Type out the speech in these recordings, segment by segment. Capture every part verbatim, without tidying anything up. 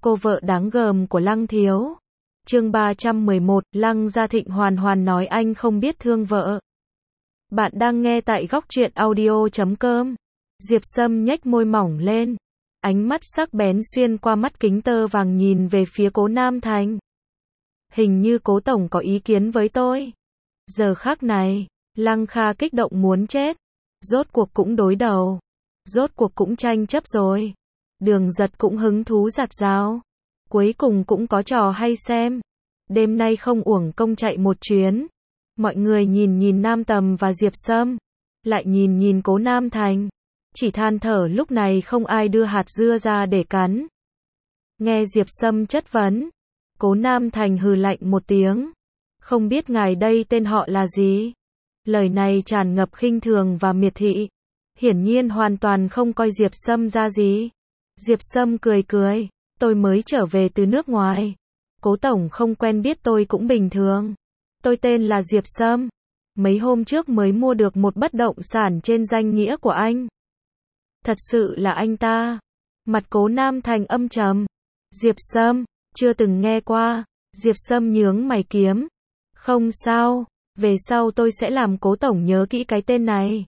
cô vợ đáng gờm của Lăng Thiếu. Chương ba trăm mười một, Lăng Gia Thịnh hoàn hoàn nói anh không biết thương vợ. Bạn đang nghe tại góc truyện audio chấm com. Diệp Sâm nhếch môi mỏng lên, ánh mắt sắc bén xuyên qua mắt kính tơ vàng nhìn về phía Cố Nam Thành. Hình như Cố tổng có ý kiến với tôi. Giờ khắc này, Lăng Kha kích động muốn chết. Rốt cuộc cũng đối đầu. Rốt cuộc cũng tranh chấp rồi. Đường Giật cũng hứng thú giặt rào. Cuối cùng cũng có trò hay xem. Đêm nay không uổng công chạy một chuyến. Mọi người nhìn nhìn Nam Tầm và Diệp Sâm, lại nhìn nhìn Cố Nam Thành. Chỉ than thở lúc này không ai đưa hạt dưa ra để cắn. Nghe Diệp Sâm chất vấn, Cố Nam Thành hừ lạnh một tiếng. Không biết ngài đây tên họ là gì? Lời này tràn ngập khinh thường và miệt thị. Hiển nhiên hoàn toàn không coi Diệp Sâm ra gì. Diệp Sâm cười cười. Tôi mới trở về từ nước ngoài. Cố tổng không quen biết tôi cũng bình thường. Tôi tên là Diệp Sâm. Mấy hôm trước mới mua được một bất động sản trên danh nghĩa của anh. Thật sự là anh ta. Mặt Cố Nam Thành âm trầm. Diệp Sâm, chưa từng nghe qua. Diệp Sâm nhướng mày kiếm. Không sao, về sau tôi sẽ làm Cố tổng nhớ kỹ cái tên này.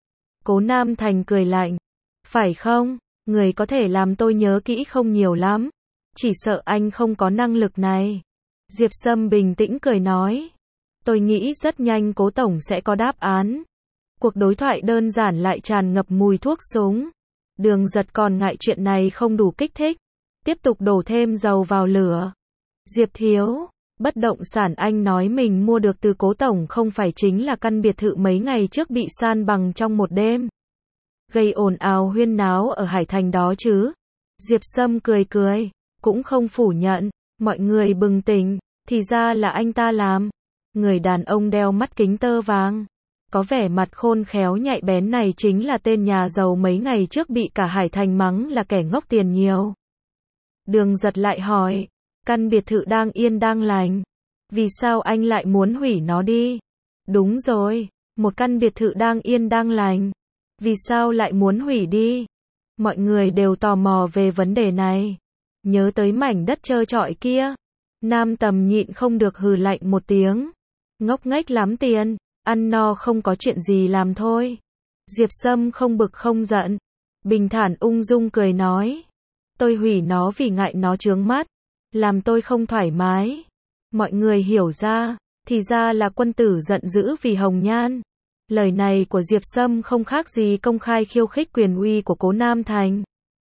Cố Nam Thành cười lạnh. Phải không, người có thể làm tôi nhớ kỹ không nhiều lắm. Chỉ sợ anh không có năng lực này. Diệp Sâm bình tĩnh cười nói. Tôi nghĩ rất nhanh Cố tổng sẽ có đáp án. Cuộc đối thoại đơn giản lại tràn ngập mùi thuốc súng. Đường Giật còn ngại chuyện này không đủ kích thích. Tiếp tục đổ thêm dầu vào lửa. Diệp thiếu, bất động sản anh nói mình mua được từ Cố tổng không phải chính là căn biệt thự mấy ngày trước bị san bằng trong một đêm. Gây ồn ào huyên náo ở Hải Thành đó chứ. Diệp Sâm cười cười, cũng không phủ nhận. Mọi người bừng tỉnh, thì ra là anh ta làm. Người đàn ông đeo mắt kính tơ vàng, có vẻ mặt khôn khéo nhạy bén này chính là tên nhà giàu mấy ngày trước bị cả Hải Thành mắng là kẻ ngốc tiền nhiều. Đường Giật lại hỏi, căn biệt thự đang yên đang lành, vì sao anh lại muốn hủy nó đi? Đúng rồi, một căn biệt thự đang yên đang lành, vì sao lại muốn hủy đi? Mọi người đều tò mò về vấn đề này. Nhớ tới mảnh đất trơ trọi kia, Nam Tầm nhịn không được hừ lạnh một tiếng. Ngốc nghếch lắm tiền, ăn no không có chuyện gì làm thôi. Diệp Sâm không bực không giận, bình thản ung dung cười nói. Tôi hủy nó vì ngại nó chướng mắt, làm tôi không thoải mái. Mọi người hiểu ra, thì ra là quân tử giận dữ vì hồng nhan. Lời này của Diệp Sâm không khác gì công khai khiêu khích quyền uy của Cố Nam Thành.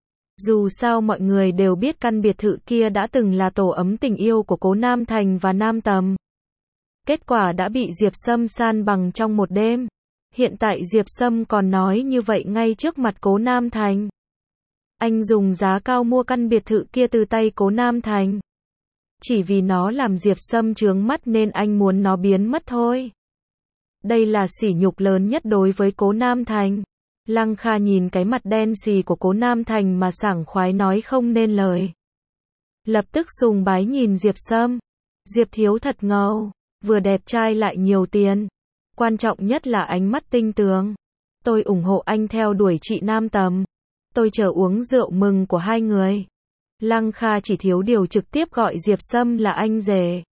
Dù sao mọi người đều biết căn biệt thự kia đã từng là tổ ấm tình yêu của Cố Nam Thành và Nam Tầm. Kết quả đã bị Diệp Sâm san bằng trong một đêm. Hiện tại Diệp Sâm còn nói như vậy ngay trước mặt Cố Nam Thành. Anh dùng giá cao mua căn biệt thự kia từ tay Cố Nam Thành. Chỉ vì nó làm Diệp Sâm chướng mắt nên anh muốn nó biến mất thôi. Đây là sỉ nhục lớn nhất đối với Cố Nam Thành. Lăng Kha nhìn cái mặt đen xì của Cố Nam Thành mà sảng khoái nói không nên lời. Lập tức sùng bái nhìn Diệp Sâm. Diệp thiếu thật ngầu, vừa đẹp trai lại nhiều tiền. Quan trọng nhất là ánh mắt tinh tường. Tôi ủng hộ anh theo đuổi chị Nam Tầm. Tôi chờ uống rượu mừng của hai người. Lăng Kha chỉ thiếu điều trực tiếp gọi Diệp Sâm là anh rể.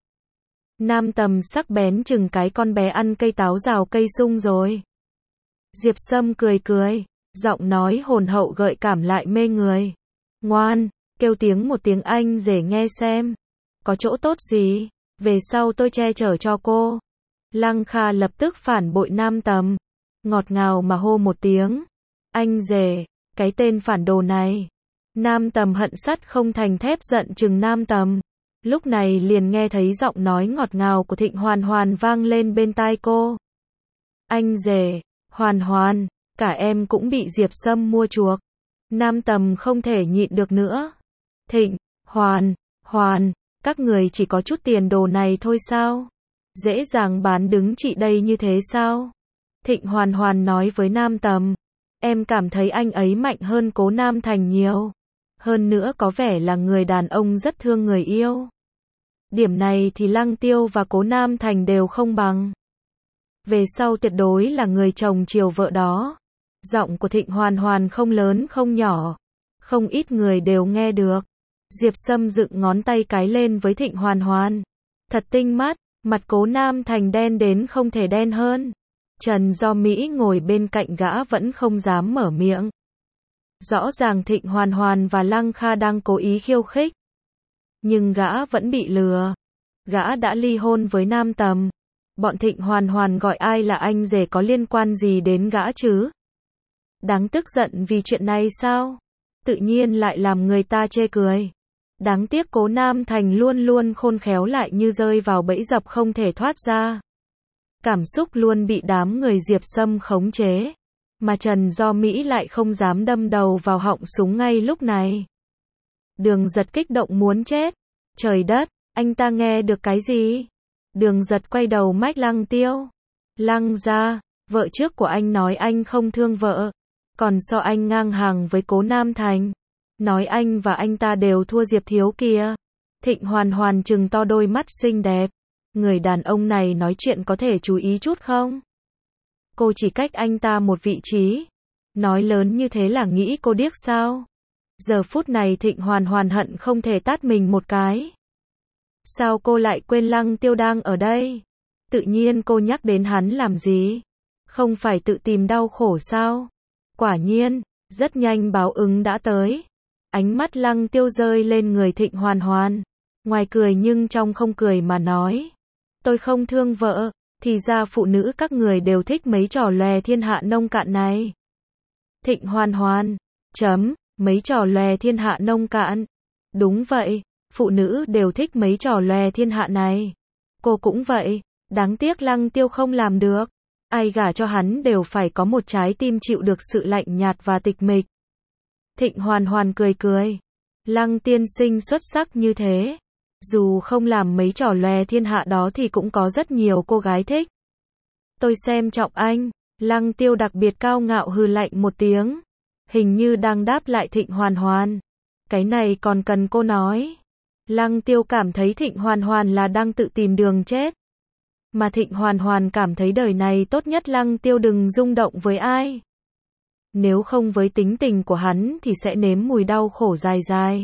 Nam Tầm sắc bén chừng cái con bé ăn cây táo rào cây sung rồi. Diệp Sâm cười cười, giọng nói hồn hậu gợi cảm lại mê người. Ngoan, kêu tiếng một tiếng anh rể nghe xem. Có chỗ tốt gì, về sau tôi che chở cho cô. Lăng Kha lập tức phản bội Nam Tầm, ngọt ngào mà hô một tiếng. Anh rể, cái tên phản đồ này. Nam Tầm hận sắt không thành thép giận chừng Nam Tầm. Lúc này liền nghe thấy giọng nói ngọt ngào của Thịnh Hoàn Hoàn vang lên bên tai cô. Anh rể, Hoàn Hoàn, cả em cũng bị Diệp Sâm mua chuộc. Nam Tầm không thể nhịn được nữa. Thịnh, Hoàn, Hoàn, các người chỉ có chút tiền đồ này thôi sao? Dễ dàng bán đứng chị đây như thế sao? Thịnh Hoàn Hoàn nói với Nam Tầm. Em cảm thấy anh ấy mạnh hơn Cố Nam Thành nhiều. Hơn nữa có vẻ là người đàn ông rất thương người yêu. Điểm này thì Lăng Tiêu và Cố Nam Thành đều không bằng. Về sau tuyệt đối là người chồng chiều vợ đó. Giọng của Thịnh Hoàn Hoàn không lớn không nhỏ. Không ít người đều nghe được. Diệp Sâm dựng ngón tay cái lên với Thịnh Hoàn Hoàn. Thật tinh mắt, mặt Cố Nam Thành đen đến không thể đen hơn. Trần Do Mỹ ngồi bên cạnh gã vẫn không dám mở miệng. Rõ ràng Thịnh Hoàn Hoàn và Lăng Kha đang cố ý khiêu khích. Nhưng gã vẫn bị lừa. Gã đã ly hôn với Nam Tầm. Bọn Thịnh Hoàn Hoàn gọi ai là anh rể có liên quan gì đến gã chứ? Đáng tức giận vì chuyện này sao? Tự nhiên lại làm người ta chê cười. Đáng tiếc Cố Nam Thành luôn luôn khôn khéo lại như rơi vào bẫy dập không thể thoát ra. Cảm xúc luôn bị đám người Diệp Sâm khống chế. Mà Trần Do Mỹ lại không dám đâm đầu vào họng súng ngay lúc này. Đường Giật kích động muốn chết. Trời đất, anh ta nghe được cái gì? Đường Giật quay đầu mách Lăng Tiêu. Lăng gia, vợ trước của anh nói anh không thương vợ. Còn so anh ngang hàng với Cố Nam Thành. Nói anh và anh ta đều thua Diệp Thiếu kìa. Thịnh Hoàn Hoàn trừng to đôi mắt xinh đẹp. Người đàn ông này nói chuyện có thể chú ý chút không? Cô chỉ cách anh ta một vị trí. Nói lớn như thế là nghĩ cô điếc sao? Giờ phút này Thịnh Hoàn Hoàn hận không thể tát mình một cái. Sao cô lại quên Lăng Tiêu đang ở đây? Tự nhiên cô nhắc đến hắn làm gì? Không phải tự tìm đau khổ sao? Quả nhiên, rất nhanh báo ứng đã tới. Ánh mắt Lăng Tiêu rơi lên người Thịnh Hoàn Hoàn. Ngoài cười nhưng trong không cười mà nói. Tôi không thương vợ, thì ra phụ nữ các người đều thích mấy trò lòe thiên hạ nông cạn này. Thịnh Hoàn Hoàn, chấm, mấy trò lòe thiên hạ nông cạn. Đúng vậy, phụ nữ đều thích mấy trò lòe thiên hạ này. Cô cũng vậy, đáng tiếc Lăng Tiêu không làm được. Ai gả cho hắn đều phải có một trái tim chịu được sự lạnh nhạt và tịch mịch. Thịnh Hoàn Hoàn cười cười. Lăng tiên sinh xuất sắc như thế. Dù không làm mấy trò lòe thiên hạ đó thì cũng có rất nhiều cô gái thích. Tôi xem trọng anh. Lăng Tiêu đặc biệt cao ngạo hừ lạnh một tiếng. Hình như đang đáp lại Thịnh Hoàn Hoàn. Cái này còn cần cô nói. Lăng Tiêu cảm thấy Thịnh Hoàn Hoàn là đang tự tìm đường chết. Mà Thịnh Hoàn Hoàn cảm thấy đời này tốt nhất Lăng Tiêu đừng rung động với ai. Nếu không với tính tình của hắn thì sẽ nếm mùi đau khổ dài dài.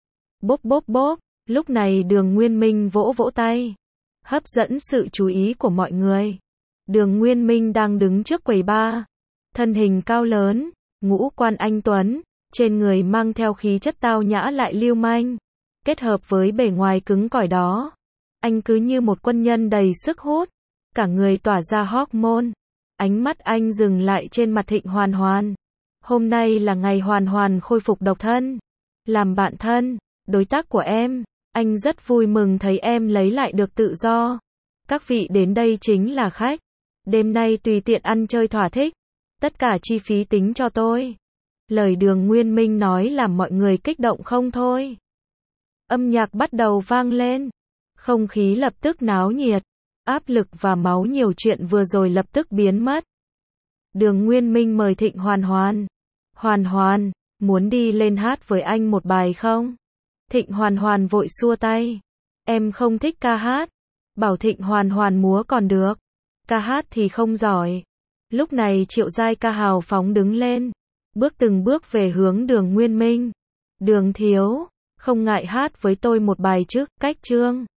Bốp bốp bốp, lúc này Đường Nguyên Minh vỗ vỗ tay. Hấp dẫn sự chú ý của mọi người. Đường Nguyên Minh đang đứng trước quầy bar. Thân hình cao lớn, ngũ quan anh tuấn, trên người mang theo khí chất tao nhã lại lưu manh. Kết hợp với bề ngoài cứng cỏi đó. Anh cứ như một quân nhân đầy sức hút. Cả người tỏa ra hormone. Ánh mắt anh dừng lại trên mặt Thịnh Hoàn Hoàn. Hôm nay là ngày Hoàn Hoàn khôi phục độc thân. Làm bạn thân, đối tác của em. Anh rất vui mừng thấy em lấy lại được tự do. Các vị đến đây chính là khách. Đêm nay tùy tiện ăn chơi thỏa thích. Tất cả chi phí tính cho tôi. Lời Đường Nguyên Minh nói làm mọi người kích động không thôi. Âm nhạc bắt đầu vang lên. Không khí lập tức náo nhiệt. Áp lực và máu nhiều chuyện vừa rồi lập tức biến mất. Đường Nguyên Minh mời Thịnh Hoàn Hoàn. Hoàn Hoàn, muốn đi lên hát với anh một bài không? Thịnh Hoàn Hoàn vội xua tay. Em không thích ca hát. Bảo Thịnh Hoàn Hoàn múa còn được. Ca hát thì không giỏi. Lúc này Triệu Giai Ca hào phóng đứng lên. Bước từng bước về hướng Đường Nguyên Minh. Đường thiếu, không ngại hát với tôi một bài chứ, cách chương.